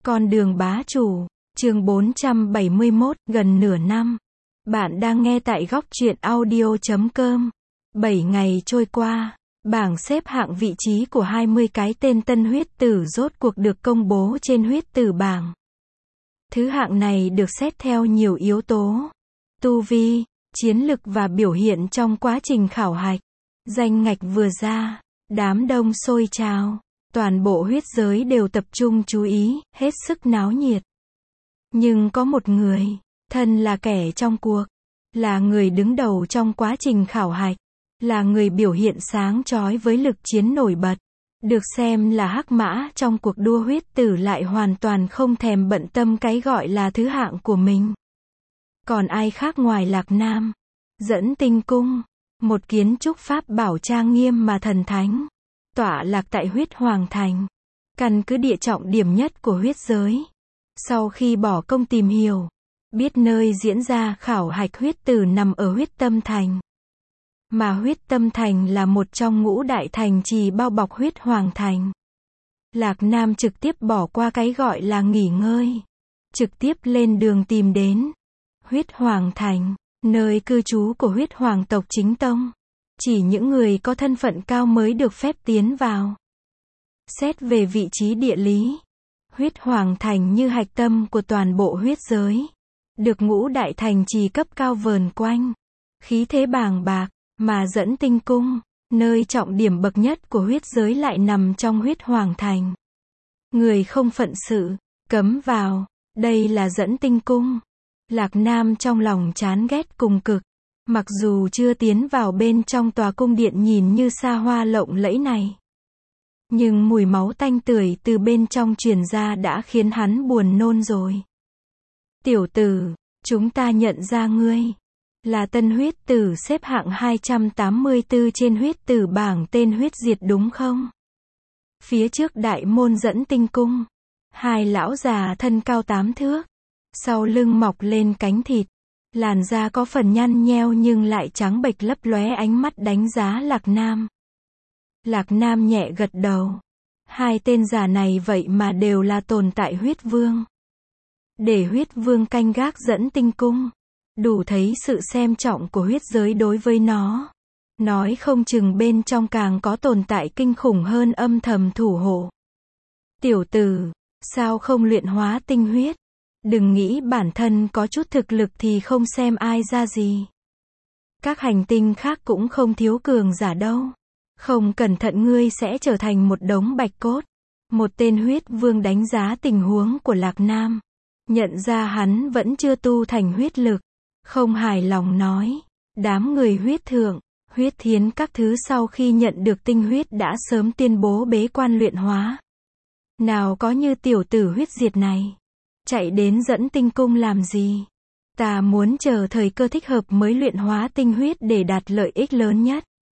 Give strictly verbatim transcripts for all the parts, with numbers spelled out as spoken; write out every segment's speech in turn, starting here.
Con đường bá chủ, chương bốn trăm bảy mươi mốt, gần nửa năm. Bạn đang nghe tại góc truyện audio chấm com. bảy ngày trôi qua, bảng xếp hạng vị trí của hai mươi cái tên tân huyết tử rốt cuộc được công bố trên huyết tử bảng. Thứ hạng này được xét theo nhiều yếu tố: tu vi, chiến lực và biểu hiện trong quá trình khảo hạch. Danh ngạch vừa ra, đám đông sôi trào. Toàn bộ huyết giới đều tập trung chú ý, hết sức náo nhiệt. Nhưng có một người, thân là kẻ trong cuộc, là người đứng đầu trong quá trình khảo hạch, là người biểu hiện sáng chói với lực chiến nổi bật, được xem là hắc mã trong cuộc đua huyết tử, lại hoàn toàn không thèm bận tâm cái gọi là thứ hạng của mình. Còn ai khác ngoài Lạc Nam? Dẫn Tinh Cung, một kiến trúc pháp bảo trang nghiêm mà thần thánh, tọa lạc tại huyết hoàng thành, căn cứ địa trọng điểm nhất của huyết giới. Sau khi bỏ công tìm hiểu, biết nơi diễn ra khảo hạch huyết tử nằm ở huyết tâm thành. Mà huyết tâm thành là một trong ngũ đại thành trì bao bọc huyết hoàng thành. Lạc Nam trực tiếp bỏ qua cái gọi là nghỉ ngơi, trực tiếp lên đường tìm đến huyết hoàng thành, nơi cư trú của huyết hoàng tộc chính tông. Chỉ những người có thân phận cao mới được phép tiến vào. Xét về vị trí địa lý, huyết hoàng thành như hạch tâm của toàn bộ huyết giới, được ngũ đại thành trì cấp cao vờn quanh, khí thế bàng bạc. Mà Dẫn Tinh Cung, nơi trọng điểm bậc nhất của huyết giới, lại nằm trong huyết hoàng thành. Người không phận sự, cấm vào. Đây là Dẫn Tinh Cung. Lạc Nam trong lòng chán ghét cùng cực. Mặc dù chưa tiến vào bên trong tòa cung điện nhìn như xa hoa lộng lẫy này, nhưng mùi máu tanh tưởi từ bên trong truyền ra đã khiến hắn buồn nôn rồi. Tiểu tử, chúng ta nhận ra ngươi là tân huyết tử xếp hạng hai trăm tám mươi tư trên huyết tử bảng tên huyết diệt đúng không? Phía trước đại môn Dẫn Tinh Cung, hai lão già thân cao tám thước, sau lưng mọc lên cánh thịt, làn da có phần nhăn nheo nhưng lại trắng bệch, lấp lóe ánh mắt đánh giá Lạc Nam. Lạc Nam nhẹ gật đầu. Hai tên già này vậy mà đều là tồn tại huyết vương. Để huyết vương canh gác Dẫn Tinh Cung, đủ thấy sự xem trọng của huyết giới đối với nó. Nói không chừng bên trong càng có tồn tại kinh khủng hơn âm thầm thủ hộ. Tiểu tử, sao không luyện hóa tinh huyết? Đừng nghĩ bản thân có chút thực lực thì không xem ai ra gì. Các hành tinh khác cũng không thiếu cường giả đâu. Không cẩn thận ngươi sẽ trở thành một đống bạch cốt. Một tên huyết vương đánh giá tình huống của Lạc Nam, nhận ra hắn vẫn chưa tu thành huyết lực, không hài lòng nói. Đám người huyết thượng, huyết thiến các thứ sau khi nhận được tinh huyết đã sớm tuyên bố bế quan luyện hóa. Nào có như tiểu tử huyết diệt này, chạy đến Dẫn Tinh Cung làm gì? Ta muốn chờ thời cơ thích hợp mới luyện hóa tinh huyết để đạt lợi ích lớn nhất.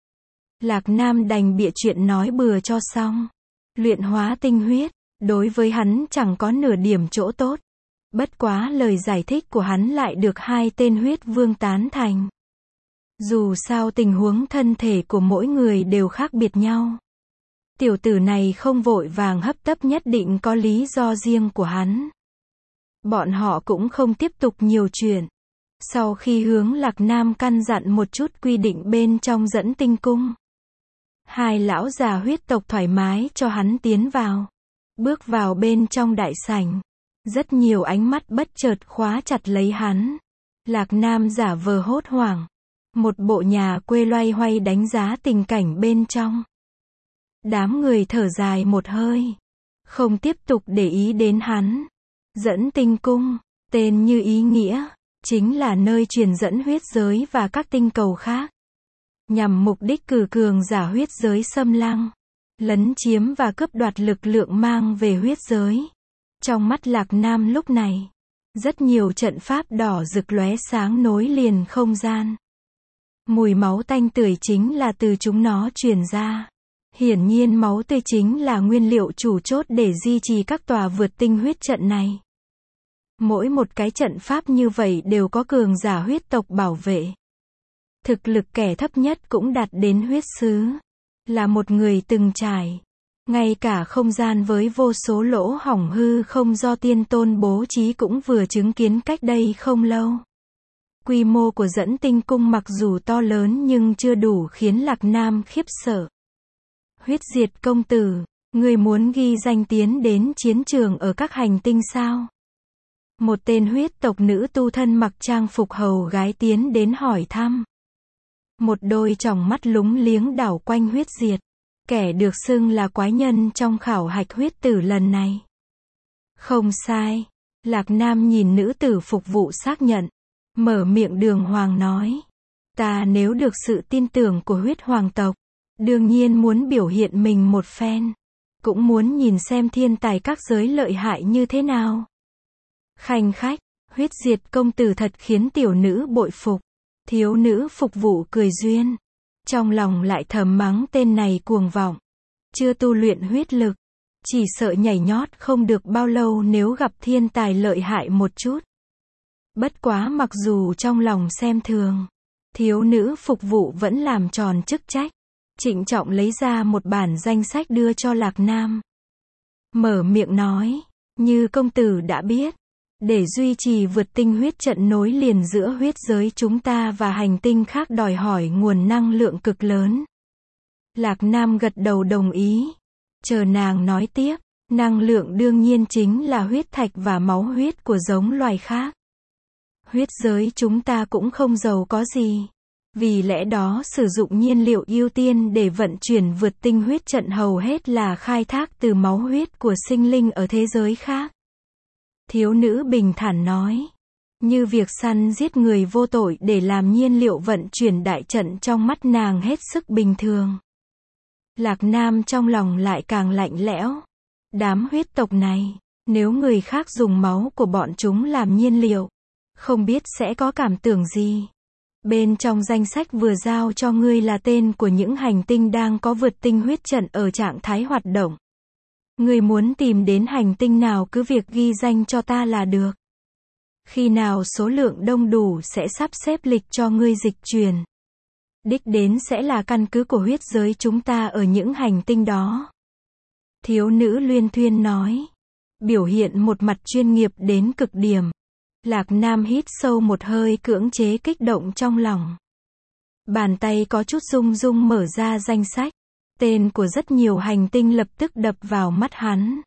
Lạc Nam đành bịa chuyện nói bừa cho xong. Luyện hóa tinh huyết, đối với hắn chẳng có nửa điểm chỗ tốt. Bất quá lời giải thích của hắn lại được hai tên huyết vương tán thành. Dù sao tình huống thân thể của mỗi người đều khác biệt nhau. Tiểu tử này không vội vàng hấp tấp, nhất định có lý do riêng của hắn. Bọn họ cũng không tiếp tục nhiều chuyện. Sau khi hướng Lạc Nam căn dặn một chút quy định bên trong Dẫn Tinh Cung, hai lão già huyết tộc thoải mái cho hắn tiến vào. Bước vào bên trong đại sảnh, rất nhiều ánh mắt bất chợt khóa chặt lấy hắn. Lạc Nam giả vờ hốt hoảng, một bộ nhà quê loay hoay đánh giá tình cảnh bên trong. Đám người thở dài một hơi, không tiếp tục để ý đến hắn. Dẫn Tinh Cung, tên như ý nghĩa, chính là nơi truyền dẫn huyết giới và các tinh cầu khác, nhằm mục đích cử cường giả huyết giới xâm lăng, lấn chiếm và cướp đoạt lực lượng mang về huyết giới. Trong mắt Lạc Nam lúc này, rất nhiều trận pháp đỏ rực lóe sáng nối liền không gian. Mùi máu tanh tưởi chính là từ chúng nó truyền ra. Hiển nhiên máu tươi chính là nguyên liệu chủ chốt để duy trì các tòa vượt tinh huyết trận này. Mỗi một cái trận pháp như vậy đều có cường giả huyết tộc bảo vệ. Thực lực kẻ thấp nhất cũng đạt đến huyết sứ, là một người từng trải Ngay cả không gian với vô số lỗ hổng hư không do tiên tôn bố trí cũng vừa chứng kiến cách đây không lâu. Quy mô của Dẫn Tinh Cung mặc dù to lớn nhưng chưa đủ khiến Lạc Nam khiếp sợ. Huyết Diệt công tử, người muốn ghi danh tiến đến chiến trường ở các hành tinh sao? Một tên huyết tộc nữ tu thân mặc trang phục hầu gái tiến đến hỏi thăm. Một đôi tròng mắt lúng liếng đảo quanh Huyết Diệt, kẻ được xưng là quái nhân trong khảo hạch huyết tử lần này. Không sai. Lạc Nam nhìn nữ tử phục vụ xác nhận, mở miệng đường hoàng nói. Ta nếu được sự tin tưởng của huyết hoàng tộc, đương nhiên muốn biểu hiện mình một phen. Cũng muốn nhìn xem thiên tài các giới lợi hại như thế nào. Khanh khách, Huyết Diệt công tử thật khiến tiểu nữ bội phục. Thiếu nữ phục vụ cười duyên. Trong lòng lại thầm mắng tên này cuồng vọng. Chưa tu luyện huyết lực. Chỉ sợ nhảy nhót không được bao lâu nếu gặp thiên tài lợi hại một chút. Bất quá mặc dù trong lòng xem thường, thiếu nữ phục vụ vẫn làm tròn chức trách. Trịnh trọng lấy ra một bản danh sách đưa cho Lạc Nam. Mở miệng nói, như công tử đã biết, để duy trì vượt tinh huyết trận nối liền giữa huyết giới chúng ta và hành tinh khác đòi hỏi nguồn năng lượng cực lớn. Lạc Nam gật đầu đồng ý. Chờ nàng nói tiếp, năng lượng đương nhiên chính là huyết thạch và máu huyết của giống loài khác. Huyết giới chúng ta cũng không giàu có gì. Vì lẽ đó sử dụng nhiên liệu ưu tiên để vận chuyển vượt tinh huyết trận hầu hết là khai thác từ máu huyết của sinh linh ở thế giới khác. Thiếu nữ bình thản nói. Như việc săn giết người vô tội để làm nhiên liệu vận chuyển đại trận trong mắt nàng hết sức bình thường. Lạc Nam trong lòng lại càng lạnh lẽo. Đám huyết tộc này, nếu người khác dùng máu của bọn chúng làm nhiên liệu, không biết sẽ có cảm tưởng gì. Bên trong danh sách vừa giao cho ngươi là tên của những hành tinh đang có vượt tinh huyết trận ở trạng thái hoạt động. Ngươi muốn tìm đến hành tinh nào cứ việc ghi danh cho ta là được. Khi nào số lượng đông đủ sẽ sắp xếp lịch cho ngươi dịch chuyển. Đích đến sẽ là căn cứ của huyết giới chúng ta ở những hành tinh đó. Thiếu nữ luyên thuyên nói. Biểu hiện một mặt chuyên nghiệp đến cực điểm. Lạc Nam hít sâu một hơi cưỡng chế kích động trong lòng. Bàn tay có chút rung rung mở ra danh sách. Tên của rất nhiều hành tinh lập tức đập vào mắt hắn.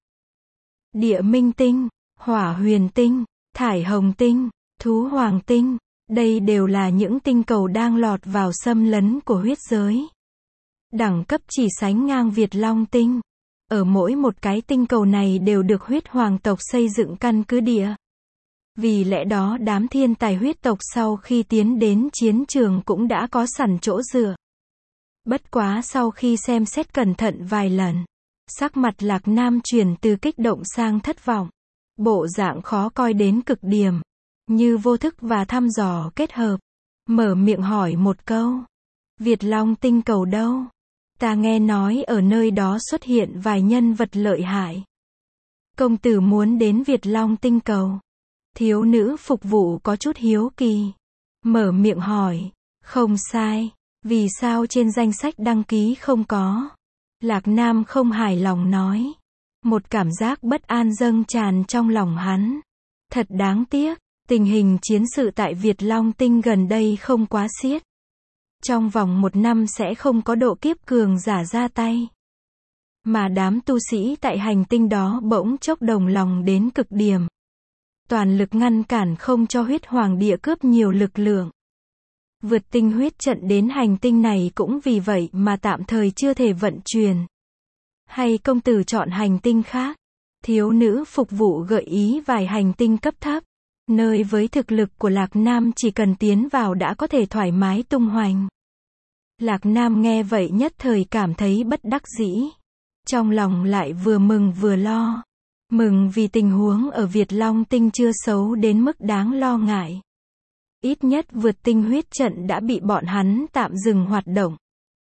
Địa Minh Tinh, Hỏa Huyền Tinh, Thải Hồng Tinh, Thú Hoàng Tinh. Đây đều là những tinh cầu đang lọt vào xâm lấn của huyết giới. Đẳng cấp chỉ sánh ngang Việt Long Tinh. Ở mỗi một cái tinh cầu này đều được huyết hoàng tộc xây dựng căn cứ địa. Vì lẽ đó đám thiên tài huyết tộc sau khi tiến đến chiến trường cũng đã có sẵn chỗ dựa. Bất quá sau khi xem xét cẩn thận vài lần, sắc mặt Lạc Nam chuyển từ kích động sang thất vọng. Bộ dạng khó coi đến cực điểm, như vô thức và thăm dò kết hợp. Mở miệng hỏi một câu. Việt Long tinh cầu đâu? Ta nghe nói ở nơi đó xuất hiện vài nhân vật lợi hại. Công tử muốn đến Việt Long tinh cầu. Thiếu nữ phục vụ có chút hiếu kỳ. Mở miệng hỏi. Không sai. Vì sao trên danh sách đăng ký không có? Lạc Nam không hài lòng nói. Một cảm giác bất an dâng tràn trong lòng hắn. Thật đáng tiếc, tình hình chiến sự tại Việt Long tinh gần đây không quá xiết. Trong vòng một năm sẽ không có độ kiếp cường giả ra tay. Mà đám tu sĩ tại hành tinh đó bỗng chốc đồng lòng đến cực điểm. Toàn lực ngăn cản không cho huyết hoàng địa cướp nhiều lực lượng. Vượt tinh huyết trận đến hành tinh này cũng vì vậy mà tạm thời chưa thể vận chuyển. Hay công tử chọn hành tinh khác? Thiếu nữ phục vụ gợi ý vài hành tinh cấp thấp. Nơi với thực lực của Lạc Nam chỉ cần tiến vào đã có thể thoải mái tung hoành. Lạc Nam nghe vậy nhất thời cảm thấy bất đắc dĩ. Trong lòng lại vừa mừng vừa lo. Mừng vì tình huống ở Việt Long tinh chưa xấu đến mức đáng lo ngại. Ít nhất vượt tinh huyết trận đã bị bọn hắn tạm dừng hoạt động.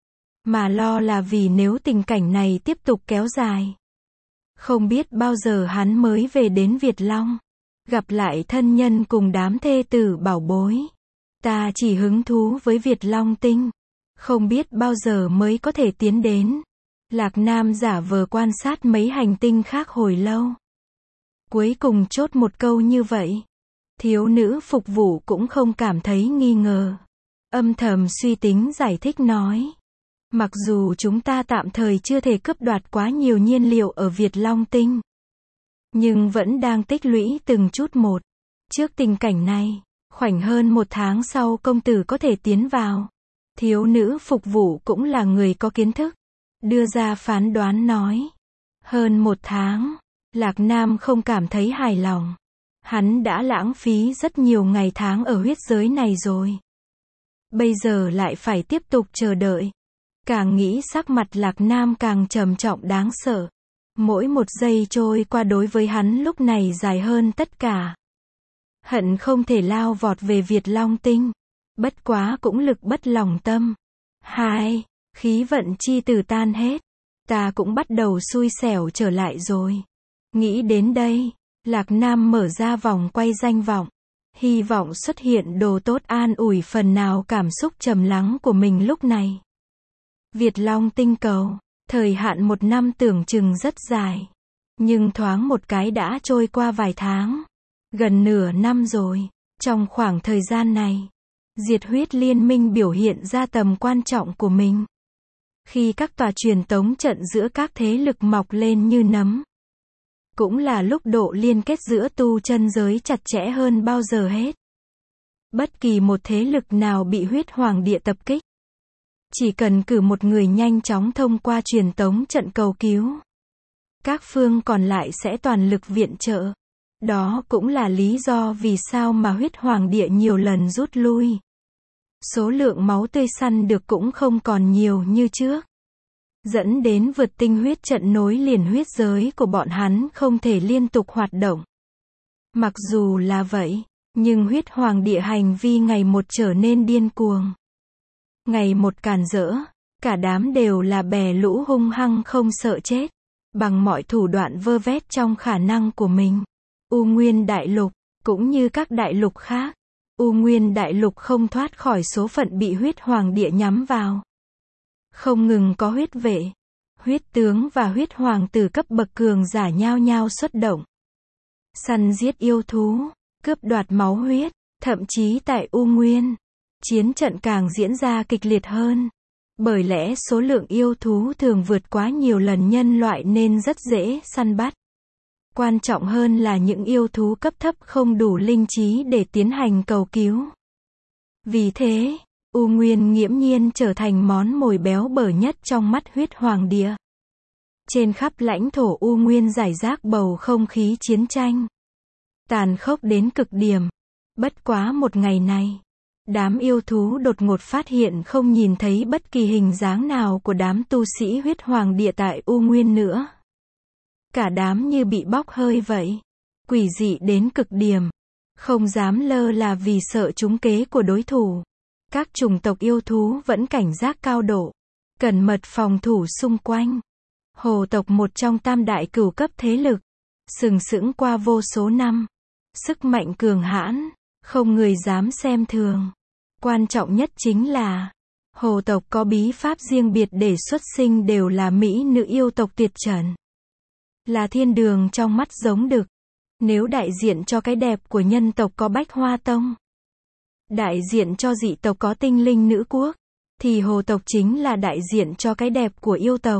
Mà lo là vì nếu tình cảnh này tiếp tục kéo dài, không biết bao giờ hắn mới về đến Việt Long, gặp lại thân nhân cùng đám thê tử bảo bối. Ta chỉ hứng thú với Việt Long tinh, không biết bao giờ mới có thể tiến đến. Lạc Nam giả vờ quan sát mấy hành tinh khác hồi lâu. Cuối cùng chốt một câu như vậy. Thiếu nữ phục vụ cũng không cảm thấy nghi ngờ. Âm thầm suy tính giải thích nói. Mặc dù chúng ta tạm thời chưa thể cướp đoạt quá nhiều nhiên liệu ở Việt Long Tinh, nhưng vẫn đang tích lũy từng chút một. Trước tình cảnh này, khoảnh hơn một tháng sau công tử có thể tiến vào. Thiếu nữ phục vụ cũng là người có kiến thức. Đưa ra phán đoán nói. Hơn một tháng, Lạc Nam không cảm thấy hài lòng. Hắn đã lãng phí rất nhiều ngày tháng ở huyết giới này rồi. Bây giờ lại phải tiếp tục chờ đợi. Càng nghĩ sắc mặt Lạc Nam càng trầm trọng đáng sợ. Mỗi một giây trôi qua đối với hắn lúc này dài hơn tất cả. Hận không thể lao vọt về Việt Long Tinh. Bất quá cũng lực bất lòng tâm. Hai, khí vận chi tử tan hết. Ta cũng bắt đầu xui xẻo trở lại rồi. Nghĩ đến đây, Lạc Nam mở ra vòng quay danh vọng. Hy vọng xuất hiện đồ tốt an ủi phần nào cảm xúc trầm lắng của mình lúc này. Việt Long Tinh cầu, thời hạn một năm tưởng chừng rất dài. Nhưng thoáng một cái đã trôi qua vài tháng. Gần nửa năm rồi. Trong khoảng thời gian này, Diệt Huyết Liên Minh biểu hiện ra tầm quan trọng của mình. Khi các tòa truyền tống trận giữa các thế lực mọc lên như nấm. Cũng là lúc độ liên kết giữa tu chân giới chặt chẽ hơn bao giờ hết. Bất kỳ một thế lực nào bị huyết hoàng địa tập kích, chỉ cần cử một người nhanh chóng thông qua truyền tống trận cầu cứu. Các phương còn lại sẽ toàn lực viện trợ. Đó cũng là lý do vì sao mà huyết hoàng địa nhiều lần rút lui. Số lượng máu tươi săn được cũng không còn nhiều như trước. Dẫn đến vượt tinh huyết trận nối liền huyết giới của bọn hắn không thể liên tục hoạt động. Mặc dù là vậy, nhưng huyết hoàng địa hành vi ngày một trở nên điên cuồng. Ngày một càn rỡ, cả đám đều là bè lũ hung hăng không sợ chết. Bằng mọi thủ đoạn vơ vét trong khả năng của mình. U Nguyên Đại Lục, cũng như các đại lục khác. U Nguyên Đại Lục không thoát khỏi số phận bị huyết hoàng địa nhắm vào. Không ngừng có huyết vệ, huyết tướng và huyết hoàng tử cấp bậc cường giả nhao nhao xuất động. Săn giết yêu thú, cướp đoạt máu huyết, thậm chí tại U Nguyên, chiến trận càng diễn ra kịch liệt hơn. Bởi lẽ số lượng yêu thú thường vượt quá nhiều lần nhân loại nên rất dễ săn bắt. Quan trọng hơn là những yêu thú cấp thấp không đủ linh trí để tiến hành cầu cứu. Vì thế, U Nguyên nghiễm nhiên trở thành món mồi béo bở nhất trong mắt huyết hoàng địa. Trên khắp lãnh thổ U Nguyên rải rác bầu không khí chiến tranh. Tàn khốc đến cực điểm. Bất quá một ngày này, đám yêu thú đột ngột phát hiện không nhìn thấy bất kỳ hình dáng nào của đám tu sĩ huyết hoàng địa tại U Nguyên nữa. Cả đám như bị bóc hơi vậy. Quỷ dị đến cực điểm. Không dám lơ là vì sợ trúng kế của đối thủ. Các chủng tộc yêu thú vẫn cảnh giác cao độ. Cẩn mật phòng thủ xung quanh. Hồ tộc một trong tam đại cửu cấp thế lực. Sừng sững qua vô số năm. Sức mạnh cường hãn. Không người dám xem thường. Quan trọng nhất chính là hồ tộc có bí pháp riêng biệt để xuất sinh đều là mỹ nữ yêu tộc tuyệt trần. Là thiên đường trong mắt giống đực. Nếu đại diện cho cái đẹp của nhân tộc có Bách Hoa Tông, đại diện cho dị tộc có Tinh Linh Nữ Quốc, thì hồ tộc chính là đại diện cho cái đẹp của yêu tộc.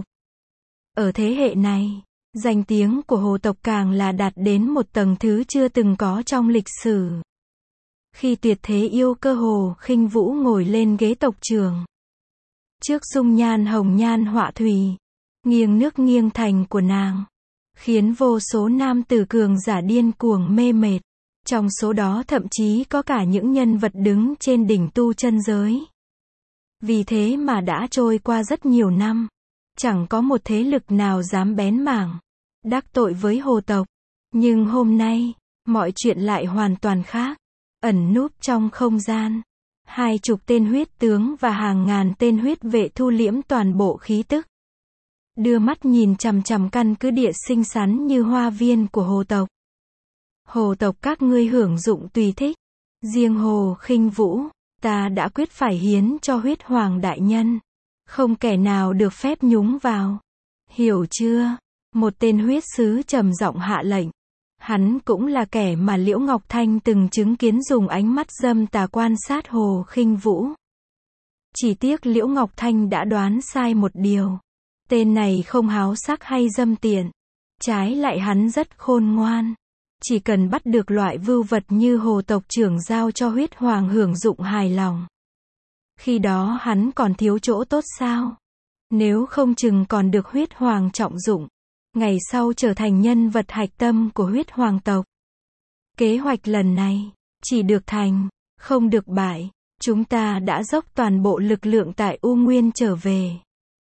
Ở thế hệ này, danh tiếng của hồ tộc càng là đạt đến một tầng thứ chưa từng có trong lịch sử. Khi tuyệt thế yêu cơ Hồ Khinh Vũ ngồi lên ghế tộc trưởng, trước dung nhan hồng nhan họa thủy, nghiêng nước nghiêng thành của nàng, khiến vô số nam tử cường giả điên cuồng mê mệt. Trong số đó thậm chí có cả những nhân vật đứng trên đỉnh tu chân giới. Vì thế mà đã trôi qua rất nhiều năm, chẳng có một thế lực nào dám bén mảng đắc tội với hồ tộc. Nhưng hôm nay, mọi chuyện lại hoàn toàn khác. Ẩn núp trong không gian, hai chục tên huyết tướng và hàng ngàn tên huyết vệ thu liễm toàn bộ khí tức. Đưa mắt nhìn chằm chằm căn cứ địa xinh xắn như hoa viên của hồ tộc. Hồ tộc các ngươi hưởng dụng tùy thích. Riêng Hồ Khinh Vũ, ta đã quyết phải hiến cho huyết hoàng đại nhân. Không kẻ nào được phép nhúng vào. Hiểu chưa? Một tên huyết sứ trầm giọng hạ lệnh. Hắn cũng là kẻ mà Liễu Ngọc Thanh từng chứng kiến dùng ánh mắt dâm tà quan sát Hồ Khinh Vũ. Chỉ tiếc Liễu Ngọc Thanh đã đoán sai một điều. Tên này không háo sắc hay dâm tiện. Trái lại hắn rất khôn ngoan. Chỉ cần bắt được loại vưu vật như Hồ tộc trưởng giao cho huyết hoàng hưởng dụng hài lòng. Khi đó hắn còn thiếu chỗ tốt sao? Nếu không chừng còn được huyết hoàng trọng dụng. Ngày sau trở thành nhân vật hạch tâm của huyết hoàng tộc. Kế hoạch lần này, chỉ được thành, không được bại. Chúng ta đã dốc toàn bộ lực lượng tại U Nguyên trở về.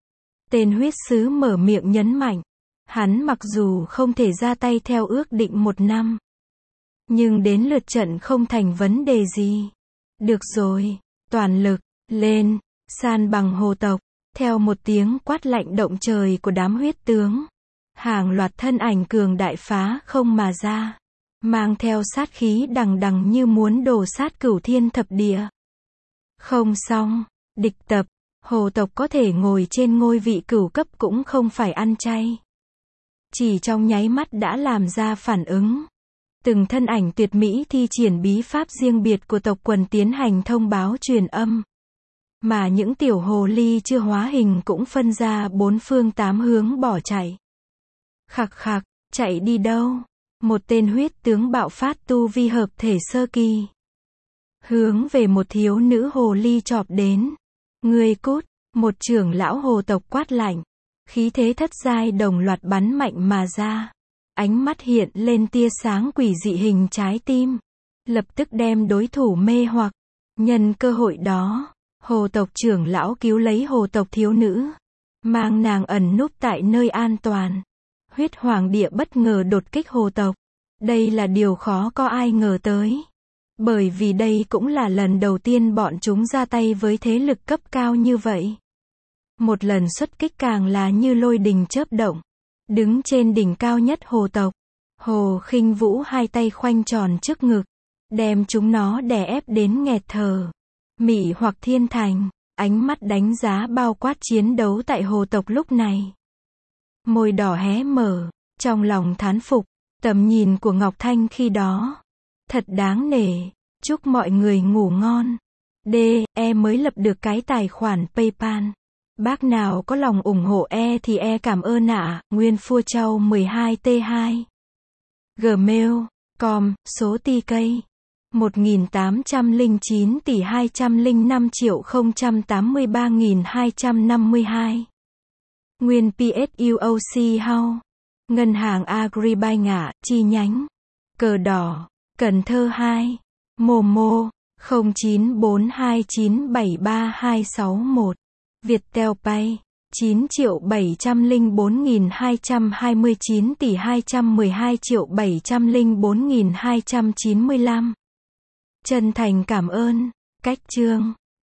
Tên huyết sứ mở miệng nhấn mạnh. Hắn mặc dù không thể ra tay theo ước định một năm. Nhưng đến lượt trận không thành vấn đề gì. Được rồi, toàn lực, lên, san bằng Hồ tộc. Theo một tiếng quát lạnh động trời của đám huyết tướng. Hàng loạt thân ảnh cường đại phá không mà ra. Mang theo sát khí đằng đằng như muốn đổ sát cửu thiên thập địa. Không xong, địch tập, Hồ tộc có thể ngồi trên ngôi vị cửu cấp cũng không phải ăn chay. Chỉ trong nháy mắt đã làm ra phản ứng. Từng thân ảnh tuyệt mỹ thi triển bí pháp riêng biệt của tộc quần tiến hành thông báo truyền âm. Mà những tiểu hồ ly chưa hóa hình cũng phân ra bốn phương tám hướng bỏ chạy. Khặc khặc, chạy đi đâu? Một tên huyết tướng bạo phát tu vi hợp thể sơ kỳ. Hướng về một thiếu nữ hồ ly chọp đến. Người cút, một trưởng lão hồ tộc quát lạnh. Khí thế thất giai đồng loạt bắn mạnh mà ra. Ánh mắt hiện lên tia sáng quỷ dị hình trái tim. Lập tức đem đối thủ mê hoặc. Nhân cơ hội đó, hồ tộc trưởng lão cứu lấy hồ tộc thiếu nữ. Mang nàng ẩn núp tại nơi an toàn. Huyết hoàng địa bất ngờ đột kích hồ tộc. Đây là điều khó có ai ngờ tới. Bởi vì đây cũng là lần đầu tiên bọn chúng ra tay với thế lực cấp cao như vậy. Một lần xuất kích càng là như lôi đình chớp động. Đứng trên đỉnh cao nhất hồ tộc. Hồ Khinh Vũ hai tay khoanh tròn trước ngực. Đem chúng nó đè ép đến nghẹt thở. Mị hoặc thiên thành. Ánh mắt đánh giá bao quát chiến đấu tại hồ tộc lúc này. Môi đỏ hé mở. Trong lòng thán phục. Tầm nhìn của Ngọc Thanh khi đó. Thật đáng nể. Chúc mọi người ngủ ngon. D. E mới lập được cái tài khoản PayPal. Bác nào có lòng ủng hộ E thì E cảm ơn ạ. À. Nguyên Phua Châu mười hai T hai. Gmail. Com. Số T K. một nghìn tám trăm lẻ chín tỷ hai trăm lẻ năm triệu không trăm tám mươi ba nghìn hai trăm năm mươi hai. Nguyên pê ét u o xê House. Ngân hàng Agribank ạ, chi nhánh. Cờ đỏ. Cần Thơ hai. Momo. không chín bốn hai chín bảy ba hai sáu một. Viettel Pay. chín triệu bảy trăm lẻ bốn nghìn hai trăm hai mươi chín tỷ hai trăm mười hai triệu bảy trăm lẻ bốn nghìn hai trăm chín mươi lăm. Chân thành cảm ơn. Cách chương.